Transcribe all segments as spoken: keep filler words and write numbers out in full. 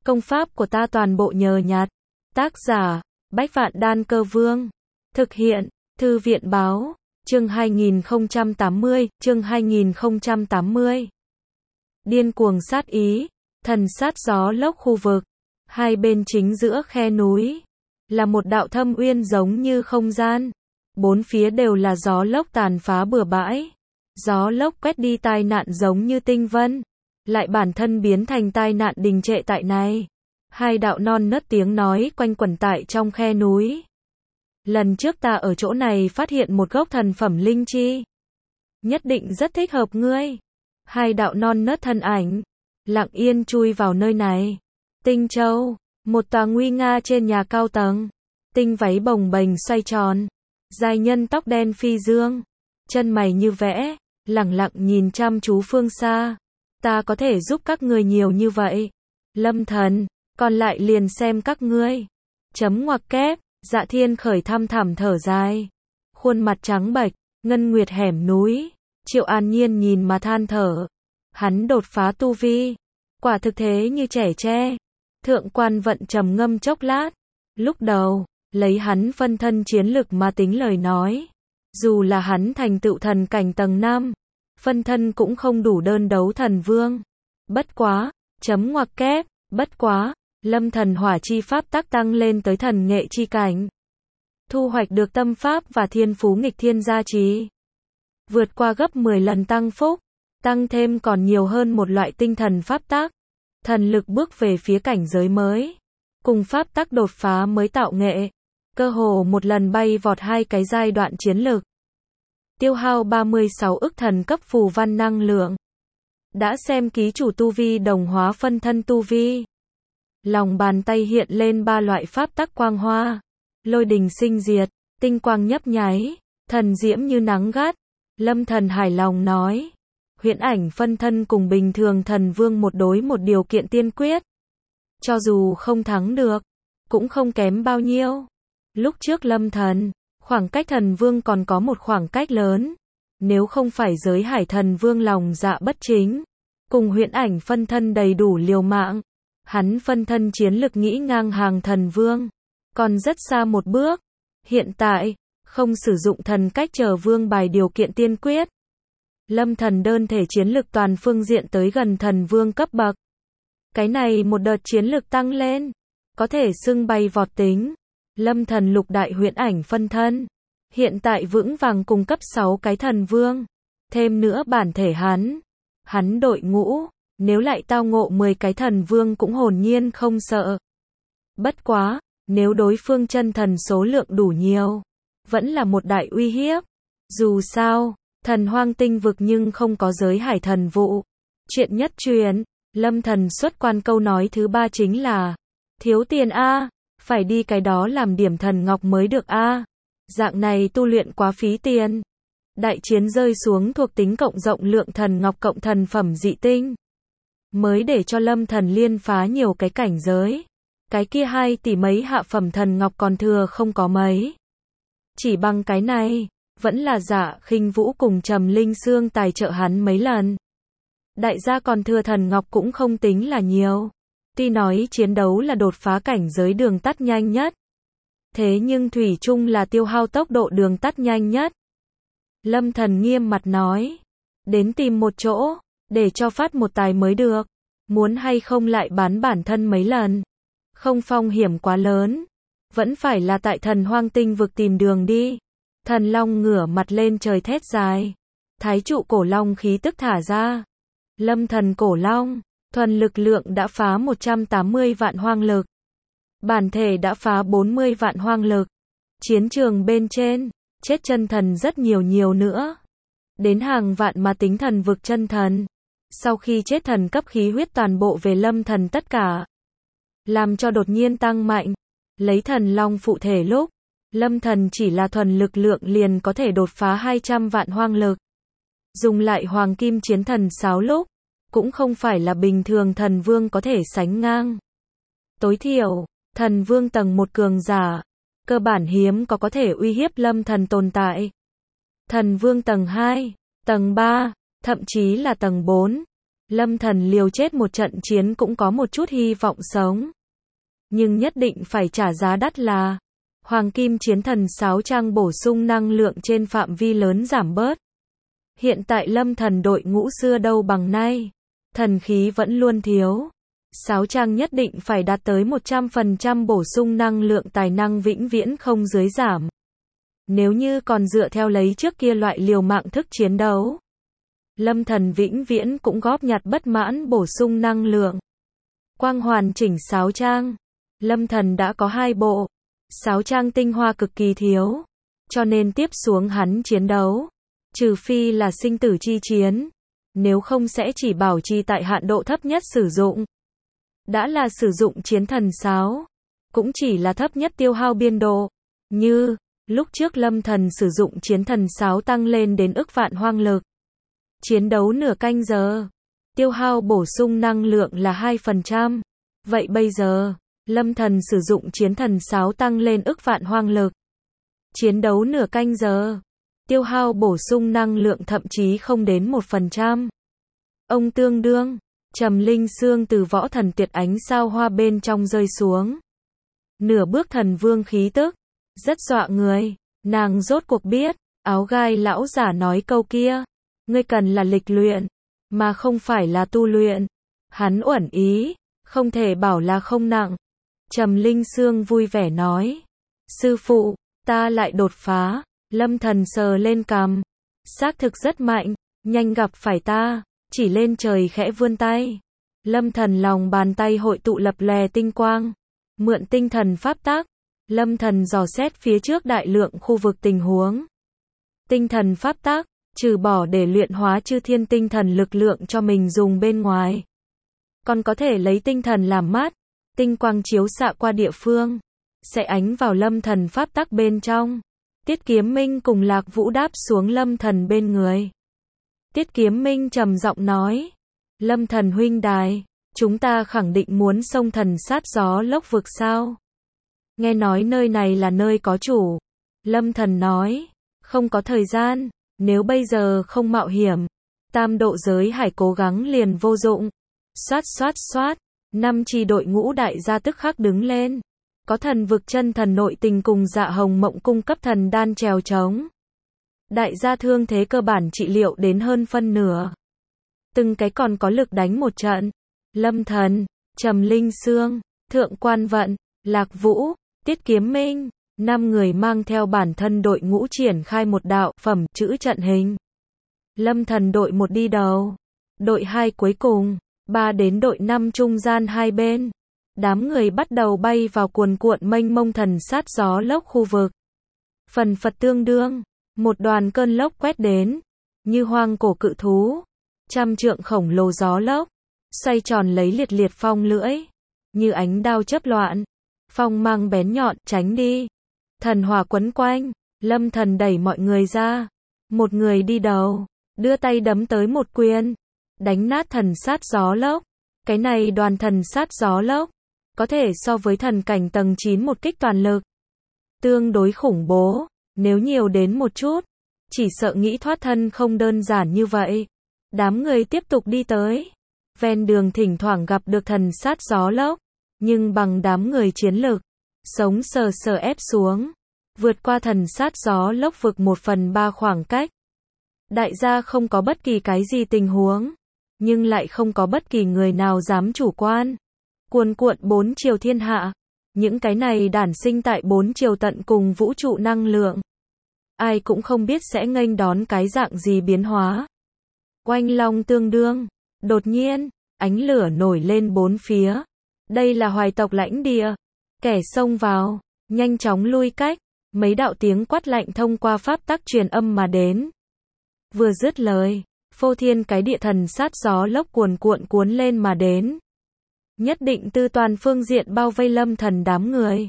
Công pháp của ta toàn bộ nhờ nhặt. Tác giả, Bách Vạn Đan Cơ Vương. Thực hiện, Thư viện báo, chương hai nghìn không trăm tám mươi, chương hai nghìn không trăm tám mươi. Điên cuồng sát ý, thần sát gió lốc khu vực. Hai bên chính giữa khe núi, là một đạo thâm uyên giống như không gian. Bốn phía đều là gió lốc tàn phá bừa bãi. Gió lốc quét đi tai nạn giống như tinh vân, lại bản thân biến thành tai nạn đình trệ tại này. Hai đạo non nớt tiếng nói quanh quẩn tại trong khe núi. Lần trước ta ở chỗ này phát hiện một gốc thần phẩm linh chi. Nhất định rất thích hợp ngươi. Hai đạo non nớt thân ảnh, lặng yên chui vào nơi này. Tinh Châu, một tòa nguy nga trên nhà cao tầng. Tinh váy bồng bềnh xoay tròn. Giai nhân tóc đen phi dương. Chân mày như vẽ, lẳng lặng nhìn chăm chú phương xa. Ta có thể giúp các ngươi nhiều như vậy. Lâm Thần, còn lại liền xem các ngươi. Chấm ngoặc kép, Dạ Thiên khởi thăm thẳm thở dài. Khuôn mặt trắng bệch, ngân nguyệt hẻm núi. Triệu An Nhiên nhìn mà than thở. Hắn đột phá tu vi. Quả thực thế như trẻ tre. Thượng quan vận trầm ngâm chốc lát. Lúc đầu, lấy hắn phân thân chiến lực mà tính lời nói. Dù là hắn thành tựu thần cảnh tầng năm, phân thân cũng không đủ đơn đấu thần vương. Bất quá, chấm ngoặc kép, bất quá, lâm thần hỏa chi pháp tác tăng lên tới thần nghệ chi cảnh. Thu hoạch được tâm pháp và thiên phú nghịch thiên gia trì. Vượt qua gấp mười lần tăng phúc, tăng thêm còn nhiều hơn một loại tinh thần pháp tác. Thần lực bước về phía cảnh giới mới. Cùng pháp tác đột phá mới tạo nghệ. Cơ hồ một lần bay vọt hai cái giai đoạn chiến lực. Tiêu hao ba mươi sáu ức thần cấp phù văn năng lượng. Đã xem ký chủ tu vi đồng hóa phân thân tu vi. Lòng bàn tay hiện lên ba loại pháp tắc quang hoa. Lôi đình sinh diệt, tinh quang nhấp nháy, thần diễm như nắng gắt. Lâm Thần hài lòng nói. Huyễn ảnh phân thân cùng bình thường thần vương một đối một điều kiện tiên quyết. Cho dù không thắng được, cũng không kém bao nhiêu. Lúc trước Lâm Thần, khoảng cách thần vương còn có một khoảng cách lớn. Nếu không phải giới hải thần vương lòng dạ bất chính, cùng huyễn ảnh phân thân đầy đủ liều mạng, hắn phân thân chiến lực nghĩ ngang hàng thần vương, còn rất xa một bước. Hiện tại, không sử dụng thần cách trở vương bài điều kiện tiên quyết. Lâm Thần đơn thể chiến lực toàn phương diện tới gần thần vương cấp bậc. Cái này một đợt chiến lực tăng lên, có thể xưng bay vọt tính. Lâm Thần lục đại huyễn ảnh phân thân, hiện tại vững vàng cung cấp sáu cái thần vương. Thêm nữa bản thể hắn, hắn đội ngũ, nếu lại tao ngộ mười cái thần vương cũng hồn nhiên không sợ. Bất quá, nếu đối phương chân thần số lượng đủ nhiều, vẫn là một đại uy hiếp. Dù sao, thần hoang tinh vực nhưng không có giới hải thần vụ. Chuyện nhất truyền, Lâm Thần xuất quan câu nói thứ ba chính là thiếu tiền a, phải đi cái đó làm điểm thần ngọc mới được a. Dạng này tu luyện quá phí tiền. Đại chiến rơi xuống thuộc tính cộng rộng lượng thần ngọc cộng thần phẩm dị tinh. Mới để cho Lâm Thần liên phá nhiều cái cảnh giới. Cái kia hai tỷ mấy hạ phẩm thần ngọc còn thừa không có mấy. Chỉ bằng cái này, vẫn là Dạ Khinh Vũ cùng Trầm Linh Sương tài trợ hắn mấy lần. Đại gia còn thừa thần ngọc cũng không tính là nhiều. Tuy nói chiến đấu là đột phá cảnh giới đường tắt nhanh nhất. Thế nhưng thủy chung là tiêu hao tốc độ đường tắt nhanh nhất. Lâm Thần nghiêm mặt nói. Đến tìm một chỗ, để cho phát một tài mới được. Muốn hay không lại bán bản thân mấy lần. Không phong hiểm quá lớn. Vẫn phải là tại thần hoang tinh vực tìm đường đi. Thần long ngửa mặt lên trời thét dài. Thái trụ cổ long khí tức thả ra. Lâm Thần cổ long, thuần lực lượng đã phá một trăm tám mươi vạn hoang lực. Bản thể đã phá bốn mươi vạn hoang lực. Chiến trường bên trên, chết chân thần rất nhiều nhiều nữa. Đến hàng vạn mà tính thần vực chân thần. Sau khi chết thần cấp khí huyết toàn bộ về Lâm Thần tất cả. Làm cho đột nhiên tăng mạnh. Lấy thần long phụ thể lúc, Lâm Thần chỉ là thuần lực lượng liền có thể đột phá hai trăm vạn hoang lực. Dùng lại hoàng kim chiến thần sáo lúc, cũng không phải là bình thường thần vương có thể sánh ngang. Tối thiểu, thần vương tầng một cường giả, cơ bản hiếm có có thể uy hiếp Lâm Thần tồn tại. Thần vương tầng hai, tầng ba, thậm chí là tầng bốn, Lâm Thần liều chết một trận chiến cũng có một chút hy vọng sống. Nhưng nhất định phải trả giá đắt là Hoàng Kim Chiến Thần Sáo Trang bổ sung năng lượng trên phạm vi lớn giảm bớt. Hiện tại Lâm Thần đội ngũ xưa đâu bằng nay. Thần khí vẫn luôn thiếu. Sáo Trang nhất định phải đạt tới một trăm phần trăm bổ sung năng lượng tài năng vĩnh viễn không dưới giảm. Nếu như còn dựa theo lấy trước kia loại liều mạng thức chiến đấu, Lâm Thần vĩnh viễn cũng góp nhặt bất mãn bổ sung năng lượng. Quang hoàn chỉnh Sáo Trang. Lâm Thần đã có hai bộ. Sáo Trang tinh hoa cực kỳ thiếu. Cho nên tiếp xuống hắn chiến đấu. Trừ phi là sinh tử chi chiến. Nếu không sẽ chỉ bảo trì tại hạn độ thấp nhất sử dụng. Đã là sử dụng chiến thần sáo. Cũng chỉ là thấp nhất tiêu hao biên độ. Như, lúc trước Lâm Thần sử dụng chiến thần sáo tăng lên đến ức vạn hoang lực. Chiến đấu nửa canh giờ. Tiêu hao bổ sung năng lượng là hai phần trăm. Vậy bây giờ, Lâm Thần sử dụng chiến thần sáo tăng lên ức vạn hoang lực. Chiến đấu nửa canh giờ. Tiêu hao bổ sung năng lượng thậm chí không đến một phần trăm. Ông tương đương, Trầm Linh Xương từ võ thần tuyệt ánh sao hoa bên trong rơi xuống. Nửa bước thần vương khí tức. Rất dọa người. Nàng rốt cuộc biết, áo gai lão giả nói câu kia. Ngươi cần là lịch luyện, mà không phải là tu luyện. Hắn uẩn ý, không thể bảo là không nặng. Trầm Linh Xương vui vẻ nói. Sư phụ, ta lại đột phá. Lâm Thần sờ lên cằm. Xác thực rất mạnh, nhanh gặp phải ta. Chỉ lên trời khẽ vươn tay. Lâm Thần lòng bàn tay hội tụ lập lòe tinh quang. Mượn tinh thần pháp tác. Lâm Thần dò xét phía trước đại lượng khu vực tình huống. Tinh thần pháp tác, trừ bỏ để luyện hóa chư thiên tinh thần lực lượng cho mình dùng bên ngoài. Còn có thể lấy tinh thần làm mát. Tinh quang chiếu xạ qua địa phương. Sẽ ánh vào Lâm Thần pháp tác bên trong. Tiết Kiếm Minh cùng Lạc Vũ đáp xuống Lâm Thần bên người. Tiết Kiếm Minh trầm giọng nói. Lâm Thần huynh đài, chúng ta khẳng định muốn xông thần sát gió lốc vực sao? Nghe nói nơi này là nơi có chủ. Lâm Thần nói. Không có thời gian. Nếu bây giờ không mạo hiểm, tam độ giới hải cố gắng liền vô dụng. Xoát xoát xoát. Năm chi đội ngũ đại gia tức khắc đứng lên. Có thần vực chân thần nội tình cùng Dạ Hồng Mộng cung cấp thần đan trèo trống. Đại gia thương thế cơ bản trị liệu đến hơn phân nửa. Từng cái còn có lực đánh một trận. Lâm Thần, Trầm Linh Xương, Thượng Quan Vận, Lạc Vũ, Tiết Kiếm Minh. Năm người mang theo bản thân đội ngũ triển khai một đạo phẩm chữ trận hình. Lâm Thần đội một đi đầu. Đội hai cuối cùng. Ba đến đội năm trung gian hai bên. Đám người bắt đầu bay vào cuồn cuộn mênh mông thần sát gió lốc khu vực. Phần phật tương đương. Một đoàn cơn lốc quét đến. Như hoang cổ cự thú. Trăm trượng khổng lồ gió lốc. Xoay tròn lấy liệt liệt phong lưỡi. Như ánh đao chớp loạn. Phong mang bén nhọn tránh đi. Thần hỏa quấn quanh. Lâm Thần đẩy mọi người ra. Một người đi đầu. Đưa tay đấm tới một quyền. Đánh nát thần sát gió lốc. Cái này đoàn thần sát gió lốc. Có thể so với thần cảnh tầng chín một kích toàn lực. Tương đối khủng bố. Nếu nhiều đến một chút. Chỉ sợ nghĩ thoát thân không đơn giản như vậy. Đám người tiếp tục đi tới. Ven đường thỉnh thoảng gặp được thần sát gió lốc. Nhưng bằng đám người chiến lực. Sống sờ sờ ép xuống. Vượt qua thần sát gió lốc vực một phần ba khoảng cách. Đại gia không có bất kỳ cái gì tình huống. Nhưng lại không có bất kỳ người nào dám chủ quan. Cuồn cuộn bốn chiều thiên hạ. Những cái này đản sinh tại bốn chiều tận cùng vũ trụ năng lượng. Ai cũng không biết sẽ nghênh đón cái dạng gì biến hóa. Oanh long tương đương. Đột nhiên, ánh lửa nổi lên bốn phía. Đây là Hoài tộc lãnh địa. Kẻ xông vào, nhanh chóng lui cách. Mấy đạo tiếng quát lạnh thông qua pháp tắc truyền âm mà đến. Vừa dứt lời, phô thiên cái địa thần sát gió lốc cuồn cuộn cuốn lên mà đến. Nhất định từ toàn phương diện bao vây Lâm Thần đám người.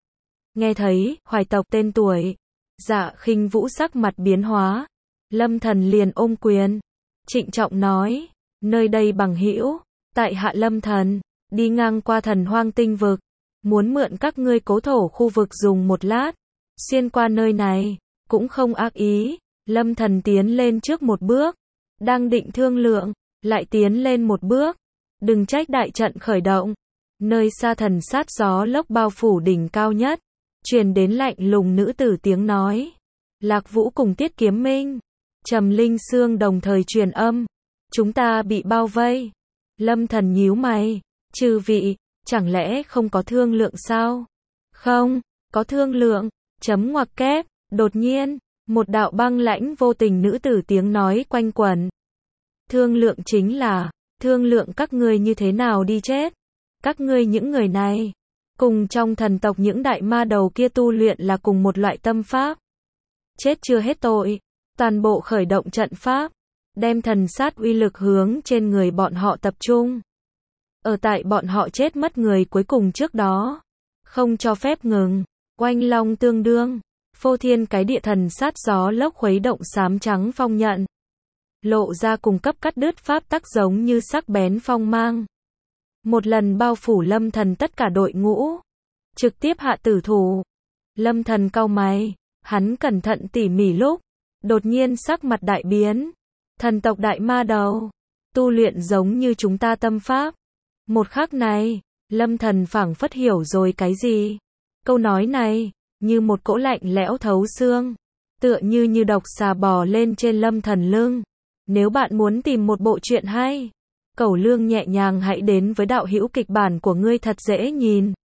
Nghe thấy, Hoài tộc tên tuổi. Dạ Khinh Vũ sắc mặt biến hóa. Lâm Thần liền ôm quyền. Trịnh trọng nói. Nơi đây bằng hữu. Tại hạ Lâm Thần. Đi ngang qua thần hoang tinh vực. Muốn mượn các ngươi cố thổ khu vực dùng một lát. Xuyên qua nơi này. Cũng không ác ý. Lâm Thần tiến lên trước một bước. Đang định thương lượng. lại tiến lên một bước. Đừng trách đại trận khởi động. Nơi xa thần sát gió lốc bao phủ đỉnh cao nhất, truyền đến lạnh lùng nữ tử tiếng nói. Lạc Vũ cùng Tiết Kiếm Minh, Trầm Linh Sương đồng thời truyền âm. Chúng ta bị bao vây. Lâm Thần nhíu mày. Chư vị, chẳng lẽ không có thương lượng sao? Không, có thương lượng. Chấm ngoặc kép. Đột nhiên, một đạo băng lãnh vô tình nữ tử tiếng nói quanh quẩn. Thương lượng chính là, thương lượng các ngươi như thế nào đi chết. Các ngươi những người này, cùng trong thần tộc những đại ma đầu kia tu luyện là cùng một loại tâm pháp. Chết chưa hết tội, toàn bộ khởi động trận pháp, đem thần sát uy lực hướng trên người bọn họ tập trung. Ở tại bọn họ chết mất người cuối cùng trước đó, không cho phép ngừng. Oanh long tương đương, phô thiên cái địa thần sát gió lốc khuấy động xám trắng phong nhận. Lộ ra cùng cấp cắt đứt pháp tắc giống như sắc bén phong mang. Một lần bao phủ Lâm Thần tất cả đội ngũ, trực tiếp hạ tử thủ. Lâm Thần cau mày, hắn cẩn thận tỉ mỉ lúc, đột nhiên sắc mặt đại biến. Thần tộc đại ma đầu, tu luyện giống như chúng ta tâm pháp. Một khắc này, Lâm Thần phảng phất hiểu rồi cái gì. Câu nói này, như một cỗ lạnh lẽo thấu xương, tựa như như độc xà bò lên trên Lâm Thần lưng. Nếu bạn muốn tìm một bộ truyện hay, Cẩu Lương nhẹ nhàng hãy đến với đạo hữu kịch bản của ngươi thật dễ nhìn.